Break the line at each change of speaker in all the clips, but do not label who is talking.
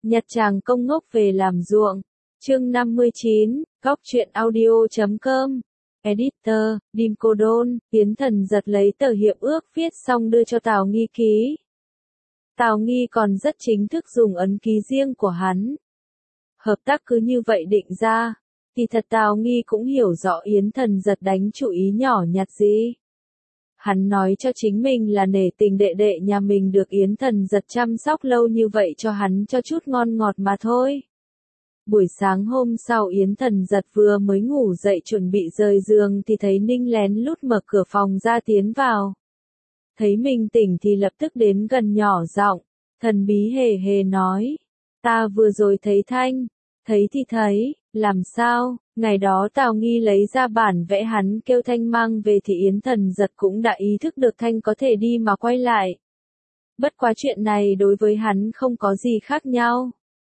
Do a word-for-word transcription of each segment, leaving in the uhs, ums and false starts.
Nhặt chàng công ngốc về làm ruộng. Chương năm mươi chín, góc truyện audio chấm com. Editor, Dim Cô Đôn, Tiến Thần giật lấy tờ hiệp ước viết xong đưa cho Tào Nghi ký. Tào Nghi còn rất chính thức dùng ấn ký riêng của hắn. Hợp tác cứ như vậy định ra. Thì thật Tào Nghi cũng hiểu rõ Yến Thần giật đánh chủ ý nhỏ nhặt gì. Hắn nói cho chính mình là nể tình đệ đệ nhà mình được Yến Thần giật chăm sóc lâu như vậy cho hắn cho chút ngon ngọt mà thôi. Buổi sáng hôm sau Yến Thần giật vừa mới ngủ dậy chuẩn bị rời giường thì thấy Ninh lén lút mở cửa phòng ra tiến vào. Thấy mình tỉnh thì lập tức đến gần nhỏ giọng, thần bí hề hề nói. Ta vừa rồi thấy Thanh, thấy thì thấy, làm sao, ngày đó Tào Nghi lấy ra bản vẽ hắn kêu Thanh mang về thì Yến Thần giật cũng đã ý thức được Thanh có thể đi mà quay lại. Bất quá chuyện này đối với hắn không có gì khác nhau.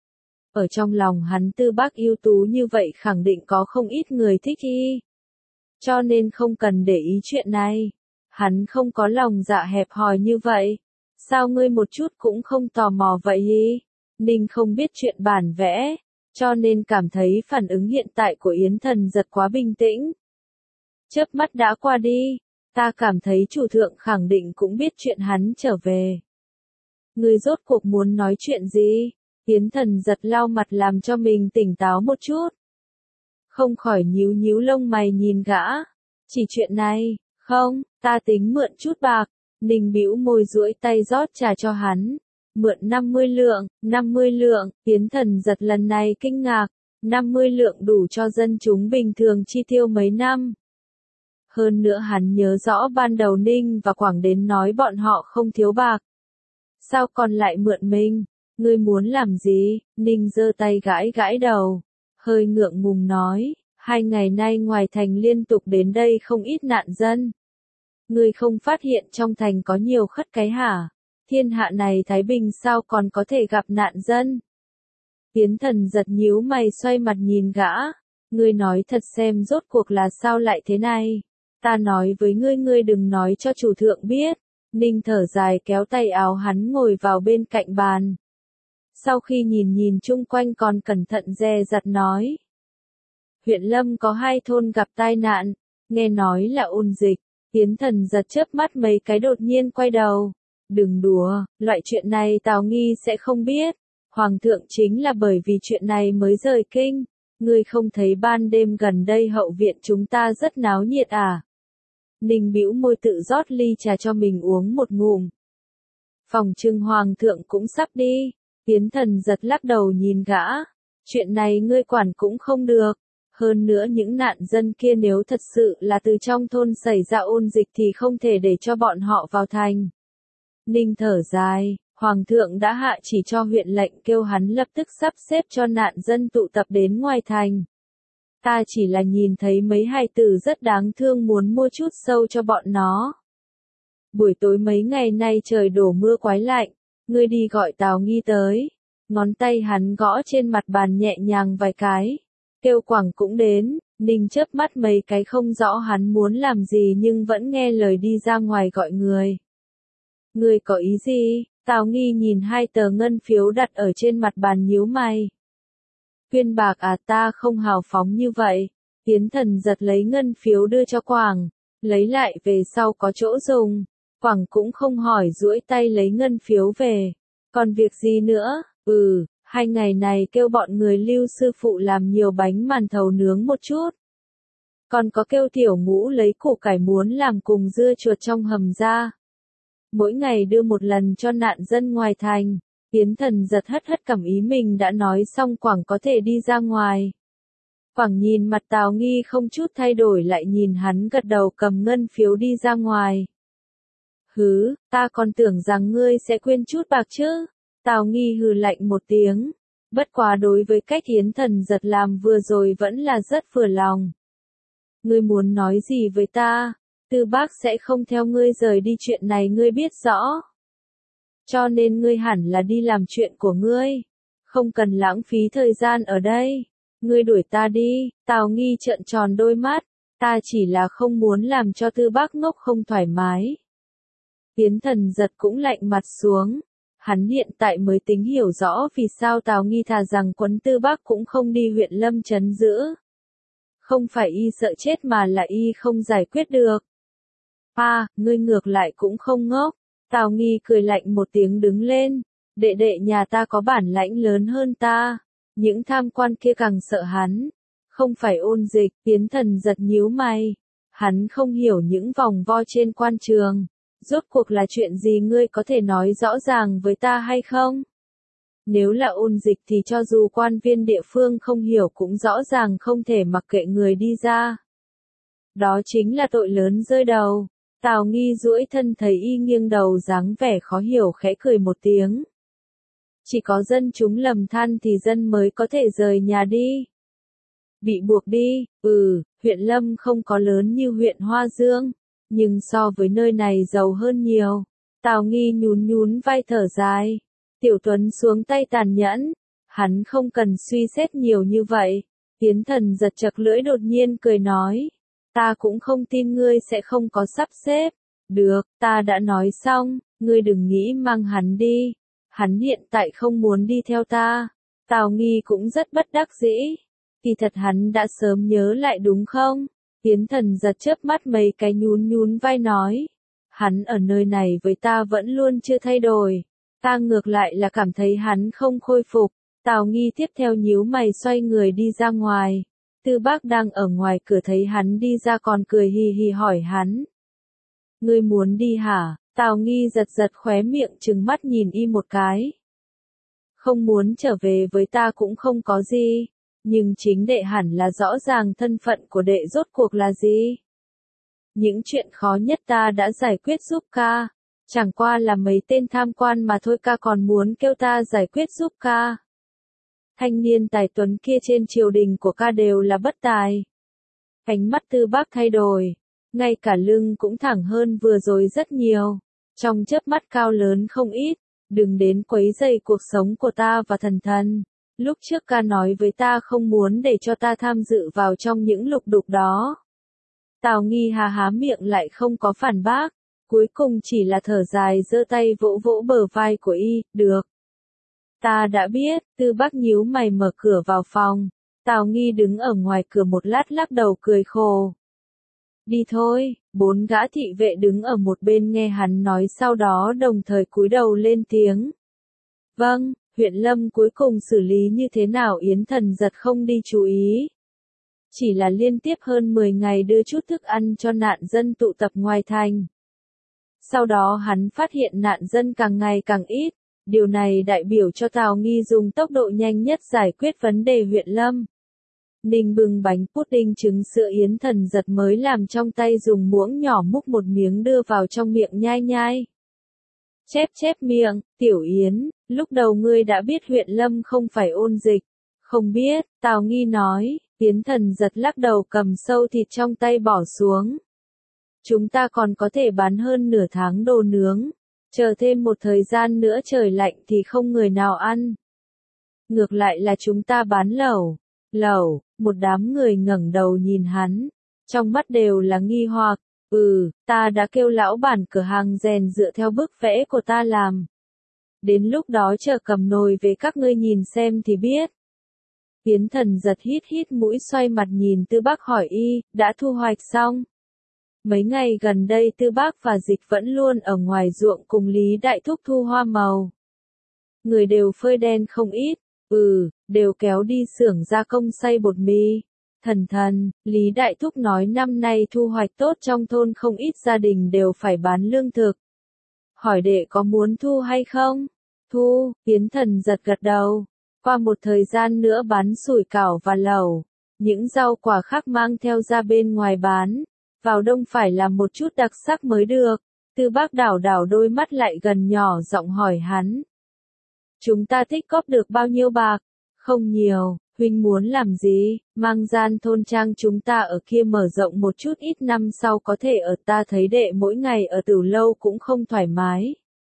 Ở trong lòng hắn Tư Bác ưu tú như vậy khẳng định có không ít người thích y. Cho nên không cần để ý chuyện này. Hắn không có lòng dạ hẹp hòi như vậy. Sao ngươi một chút cũng không tò mò vậy y? Ninh không biết chuyện bản vẽ, cho nên cảm thấy phản ứng hiện tại của Yến Thần giật quá bình tĩnh. Chớp mắt đã qua đi, ta cảm thấy chủ thượng khẳng định cũng biết chuyện hắn trở về. Ngươi rốt cuộc muốn nói chuyện gì? Yến Thần giật lau mặt làm cho mình tỉnh táo một chút. Không khỏi nhíu nhíu lông mày nhìn gã. Chỉ chuyện này, không, ta tính mượn chút bạc. Ninh bĩu môi duỗi tay rót trà cho hắn. Mượn năm mươi lượng, năm mươi lượng, Yến Thần giật lần này kinh ngạc. năm mươi lượng đủ cho dân chúng bình thường chi tiêu mấy năm. Hơn nữa hắn nhớ rõ ban đầu Ninh và Quảng đến nói bọn họ không thiếu bạc. Sao còn lại mượn mình? Ngươi muốn làm gì? Ninh giơ tay gãi gãi đầu. Hơi ngượng ngùng nói, hai ngày nay ngoài thành liên tục đến đây không ít nạn dân. Ngươi không phát hiện trong thành có nhiều khất cái hả? Thiên hạ này thái bình sao còn có thể gặp nạn dân? Yến Thần giật nhíu mày xoay mặt nhìn gã. Ngươi nói thật xem rốt cuộc là sao lại thế này? Ta nói với ngươi ngươi đừng nói cho chủ thượng biết. Ninh thở dài kéo tay áo hắn ngồi vào bên cạnh bàn. Sau khi nhìn nhìn chung quanh còn cẩn thận dè dặt nói. Huyện Lâm có hai thôn gặp tai nạn, nghe nói là ôn dịch. Yến Thần giật chớp mắt mấy cái đột nhiên quay đầu. Đừng đùa, loại chuyện này Tào Nghi sẽ không biết. Hoàng thượng chính là bởi vì chuyện này mới rời kinh. Ngươi không thấy ban đêm gần đây hậu viện chúng ta rất náo nhiệt à? Ninh bĩu môi tự rót ly trà cho mình uống một ngụm. Phòng trưng Hoàng thượng cũng sắp đi. Yến Thần giật lắc đầu nhìn gã. Chuyện này ngươi quản cũng không được. Hơn nữa những nạn dân kia nếu thật sự là từ trong thôn xảy ra ôn dịch thì không thể để cho bọn họ vào thành. Ninh thở dài, Hoàng thượng đã hạ chỉ cho huyện lệnh kêu hắn lập tức sắp xếp cho nạn dân tụ tập đến ngoài thành. Ta chỉ là nhìn thấy mấy hài tử rất đáng thương muốn mua chút sâu cho bọn nó. Buổi tối mấy ngày nay trời đổ mưa quái lạnh, ngươi đi gọi Tào Nghi tới. Ngón tay hắn gõ trên mặt bàn nhẹ nhàng vài cái. Kêu Quảng cũng đến. Ninh chớp mắt mấy cái không rõ hắn muốn làm gì nhưng vẫn nghe lời đi ra ngoài gọi người. Ngươi có ý gì? Tào Nghi nhìn hai tờ ngân phiếu đặt ở trên mặt bàn nhíu mày. Viên bạc à, ta không hào phóng như vậy. Yến Thần giật lấy ngân phiếu đưa cho Quảng. Lấy lại về sau có chỗ dùng. Quảng cũng không hỏi duỗi tay lấy ngân phiếu về. Còn việc gì nữa? Ừ, hai ngày này kêu bọn người Lưu sư phụ làm nhiều bánh màn thầu nướng một chút. Còn có kêu Tiểu Ngũ lấy củ cải muốn làm cùng dưa chuột trong hầm ra. Mỗi ngày đưa một lần cho nạn dân ngoài thành. Yến Thần giật hất hất cằm ý mình đã nói xong Quảng có thể đi ra ngoài. Quảng nhìn mặt Tào Nghi không chút thay đổi lại nhìn hắn gật đầu cầm ngân phiếu đi ra ngoài. Hứ, ta còn tưởng rằng ngươi sẽ quên chút bạc chứ. Tào Nghi hừ lạnh một tiếng. Bất quá đối với cách Yến Thần giật làm vừa rồi vẫn là rất vừa lòng. Ngươi muốn nói gì với ta? Tư Bác sẽ không theo ngươi rời đi, chuyện này ngươi biết rõ. Cho nên ngươi hẳn là đi làm chuyện của ngươi. Không cần lãng phí thời gian ở đây. Ngươi đuổi ta đi. Tào Nghi trợn tròn đôi mắt. Ta chỉ là không muốn làm cho Tư Bác ngốc không thoải mái. Yến Thần giật cũng lạnh mặt xuống. Hắn hiện tại mới tính hiểu rõ vì sao Tào Nghi thà rằng Quấn Tư Bác cũng không đi huyện Lâm trấn giữ. Không phải y sợ chết mà là y không giải quyết được. À, ngươi ngược lại cũng không ngốc. Tào Nghi cười lạnh một tiếng đứng lên. Đệ đệ nhà ta có bản lãnh lớn hơn ta. Những tham quan kia càng sợ hắn. Không phải Ôn Dịch, Tiến Thần giật nhíu mày. Hắn không hiểu những vòng vo trên quan trường. Rốt cuộc là chuyện gì ngươi có thể nói rõ ràng với ta hay không? Nếu là Ôn Dịch thì cho dù quan viên địa phương không hiểu cũng rõ ràng không thể mặc kệ người đi ra. Đó chính là tội lớn rơi đầu. Tào Nghi duỗi thân thấy y nghiêng đầu dáng vẻ khó hiểu khẽ cười một tiếng. Chỉ có dân chúng lầm than thì dân mới có thể rời nhà đi. Bị buộc đi, ừ, huyện Lâm không có lớn như huyện Hoa Dương, nhưng so với nơi này giàu hơn nhiều. Tào Nghi nhún nhún vai thở dài. Tiểu Tuấn xuống tay tàn nhẫn, hắn không cần suy xét nhiều như vậy. Tiến Thần giật chật lưỡi đột nhiên cười nói. Ta cũng không tin ngươi sẽ không có sắp xếp. Được, ta đã nói xong, ngươi đừng nghĩ mang hắn đi. Hắn hiện tại không muốn đi theo ta. Tào Nghi cũng rất bất đắc dĩ. Kỳ thật hắn đã sớm nhớ lại đúng không? Tiến Thần giật chớp mắt mấy cái nhún nhún vai nói. Hắn ở nơi này với ta vẫn luôn chưa thay đổi. Ta ngược lại là cảm thấy hắn không khôi phục. Tào Nghi tiếp theo nhíu mày xoay người đi ra ngoài. Tư Bác đang ở ngoài cửa thấy hắn đi ra còn cười hì hì hỏi hắn. Ngươi muốn đi hả? Tào Nghi giật giật khóe miệng trừng mắt nhìn y một cái. Không muốn trở về với ta cũng không có gì. Nhưng chính đệ hẳn là rõ ràng thân phận của đệ rốt cuộc là gì. Những chuyện khó nhất ta đã giải quyết giúp ca. Chẳng qua là mấy tên tham quan mà thôi, ca còn muốn kêu ta giải quyết giúp ca. Thanh niên tài tuấn kia trên triều đình của ca đều là bất tài. Ánh mắt Tư Bác thay đổi. Ngay cả lưng cũng thẳng hơn vừa rồi rất nhiều. Trong chớp mắt cao lớn không ít. Đừng đến quấy rầy cuộc sống của ta và thần thần. Lúc trước ca nói với ta không muốn để cho ta tham dự vào trong những lục đục đó. Tào Nghi hà há miệng lại không có phản bác. Cuối cùng chỉ là thở dài giơ tay vỗ vỗ bờ vai của y, được. Ta đã biết. Tư Bác nhíu mày mở cửa vào phòng. Tào Nghi đứng ở ngoài cửa một lát lắc đầu cười khổ. Đi thôi. Bốn gã thị vệ đứng ở một bên nghe hắn nói, sau đó đồng thời cúi đầu lên tiếng. Vâng, huyện Lâm cuối cùng xử lý như thế nào Yến Thần giật không đi chú ý. Chỉ là liên tiếp hơn mười ngày đưa chút thức ăn cho nạn dân tụ tập ngoài thành. Sau đó hắn phát hiện nạn dân càng ngày càng ít. Điều này đại biểu cho Tào Nghi dùng tốc độ nhanh nhất giải quyết vấn đề huyện Lâm. Ninh bưng bánh pudding trứng sữa Yến Thần giật mới làm trong tay, dùng muỗng nhỏ múc một miếng đưa vào trong miệng nhai nhai. Chép chép miệng, Tiểu Yến, lúc đầu ngươi đã biết huyện Lâm không phải Ôn Dịch. Không biết, Tào Nghi nói. Yến Thần giật lắc đầu cầm sâu thịt trong tay bỏ xuống. Chúng ta còn có thể bán hơn nửa tháng đồ nướng. Chờ thêm một thời gian nữa trời lạnh thì không người nào ăn. Ngược lại là chúng ta bán lẩu. Lẩu, một đám người ngẩng đầu nhìn hắn. Trong mắt đều là nghi hoặc. Ừ, ta đã kêu lão bản cửa hàng rèn dựa theo bức vẽ của ta làm. Đến lúc đó chờ cầm nồi về các ngươi nhìn xem thì biết. Yến Thần giật hít hít mũi xoay mặt nhìn Tư Bác hỏi y, đã thu hoạch xong. Mấy ngày gần đây Tư Bác và Dịch vẫn luôn ở ngoài ruộng cùng Lý Đại Thúc thu hoa màu. Người đều phơi đen không ít, ừ, đều kéo đi xưởng gia công xay bột mì. Thần thần, Lý Đại Thúc nói năm nay thu hoạch tốt, trong thôn không ít gia đình đều phải bán lương thực. Hỏi đệ có muốn thu hay không? Thu, Yến Thần giật gật đầu. Qua một thời gian nữa bán sủi cảo và lẩu. Những rau quả khác mang theo ra bên ngoài bán. Vào đông phải làm một chút đặc sắc mới được. Tư Bác đảo đảo đôi mắt lại gần nhỏ giọng hỏi hắn. Chúng ta tích góp được bao nhiêu bạc? Không nhiều, huynh muốn làm gì? Mang gian thôn trang chúng ta ở kia mở rộng một chút, ít năm sau có thể ở, ta thấy đệ mỗi ngày ở Tử Lâu cũng không thoải mái.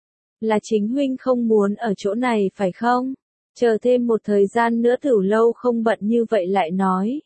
Là chính huynh không muốn ở chỗ này phải không? Chờ thêm một thời gian nữa Tử Lâu không bận như vậy lại nói.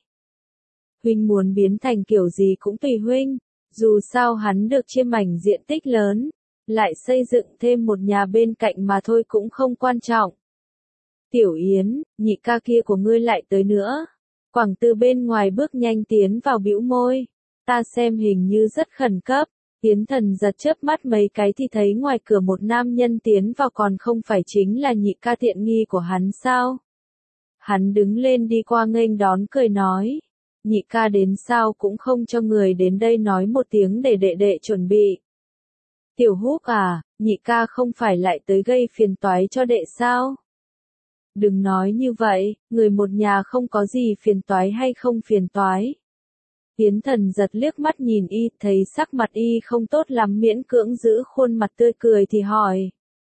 Huynh muốn biến thành kiểu gì cũng tùy huynh, dù sao hắn được chia mảnh diện tích lớn, lại xây dựng thêm một nhà bên cạnh mà thôi cũng không quan trọng. Tiểu Yến, nhị ca kia của ngươi lại tới nữa. Quảng Từ bên ngoài bước nhanh tiến vào bĩu môi. Ta xem hình như rất khẩn cấp. Yến Thần giật chớp mắt mấy cái thì thấy ngoài cửa một nam nhân tiến vào, còn không phải chính là nhị ca tiện nghi của hắn sao? Hắn đứng lên đi qua nghênh đón cười nói. Nhị ca đến sao cũng không cho người đến đây nói một tiếng để đệ đệ chuẩn bị. Tiểu Húc à, nhị ca không phải lại tới gây phiền toái cho đệ sao? Đừng nói như vậy, người một nhà không có gì phiền toái hay không phiền toái. Yến Thần giật liếc mắt nhìn y, thấy sắc mặt y không tốt lắm, miễn cưỡng giữ khuôn mặt tươi cười thì hỏi.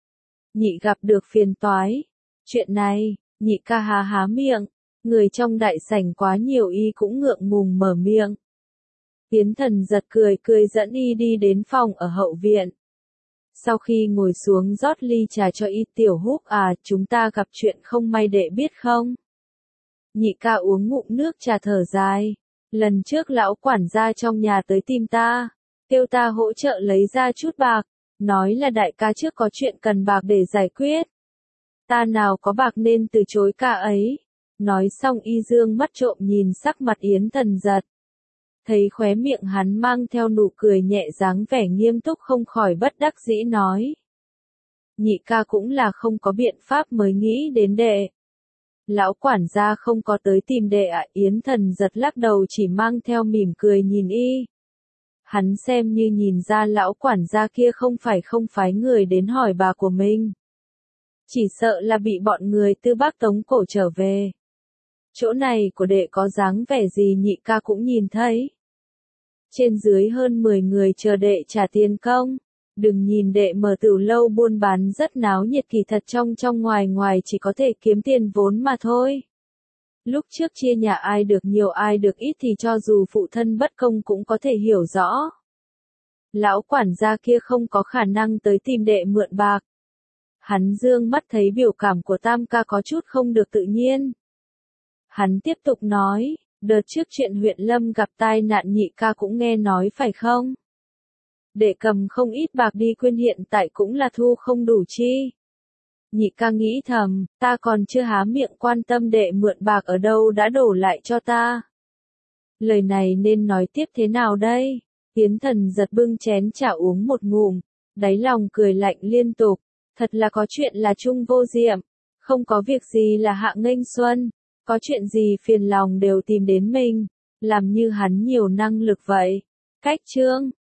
Nhị gặp được phiền toái. Chuyện này, nhị ca há há miệng. Người trong đại sảnh quá nhiều y cũng ngượng ngùng mở miệng. Yến Thần giật cười cười dẫn y đi đến phòng ở hậu viện. Sau khi ngồi xuống rót ly trà cho y. Tiểu Húc à, chúng ta gặp chuyện không may đệ biết không? Nhị ca uống ngụm nước trà thở dài. Lần trước lão quản gia trong nhà tới tìm ta, kêu ta hỗ trợ lấy ra chút bạc, nói là đại ca trước có chuyện cần bạc để giải quyết. Ta nào có bạc nên từ chối ca ấy. Nói xong y dương mắt trộm nhìn sắc mặt Yến Thần giật. Thấy khóe miệng hắn mang theo nụ cười nhẹ, dáng vẻ nghiêm túc, không khỏi bất đắc dĩ nói. Nhị ca cũng là không có biện pháp mới nghĩ đến đệ. Lão quản gia không có tới tìm đệ ạ. À? Yến Thần giật lắc đầu, chỉ mang theo mỉm cười nhìn y. Hắn xem như nhìn ra lão quản gia kia không phải không phái người đến hỏi bà của mình. Chỉ sợ là bị bọn người Tư Bắc tống cổ trở về. Chỗ này của đệ có dáng vẻ gì nhị ca cũng nhìn thấy. Trên dưới hơn mười người chờ đệ trả tiền công. Đừng nhìn đệ mở tửu lâu buôn bán rất náo nhiệt, kỳ thật trong trong ngoài ngoài chỉ có thể kiếm tiền vốn mà thôi. Lúc trước chia nhà ai được nhiều ai được ít thì cho dù phụ thân bất công cũng có thể hiểu rõ. Lão quản gia kia không có khả năng tới tìm đệ mượn bạc. Hắn dương mắt thấy biểu cảm của Tam ca có chút không được tự nhiên. Hắn tiếp tục nói, đợt trước chuyện huyện Lâm gặp tai nạn nhị ca cũng nghe nói phải không? Đệ cầm không ít bạc đi quyên, hiện tại cũng là thu không đủ chi. Nhị ca nghĩ thầm, ta còn chưa há miệng quan tâm đệ mượn bạc ở đâu đã đổ lại cho ta. Lời này nên nói tiếp thế nào đây? Yến Thần giật bưng chén trà uống một ngụm, đáy lòng cười lạnh liên tục. Thật là có chuyện là chung vô diệm, không có việc gì là hạ nghênh xuân, có chuyện gì phiền lòng đều tìm đến mình, làm như hắn nhiều năng lực vậy. Cách chương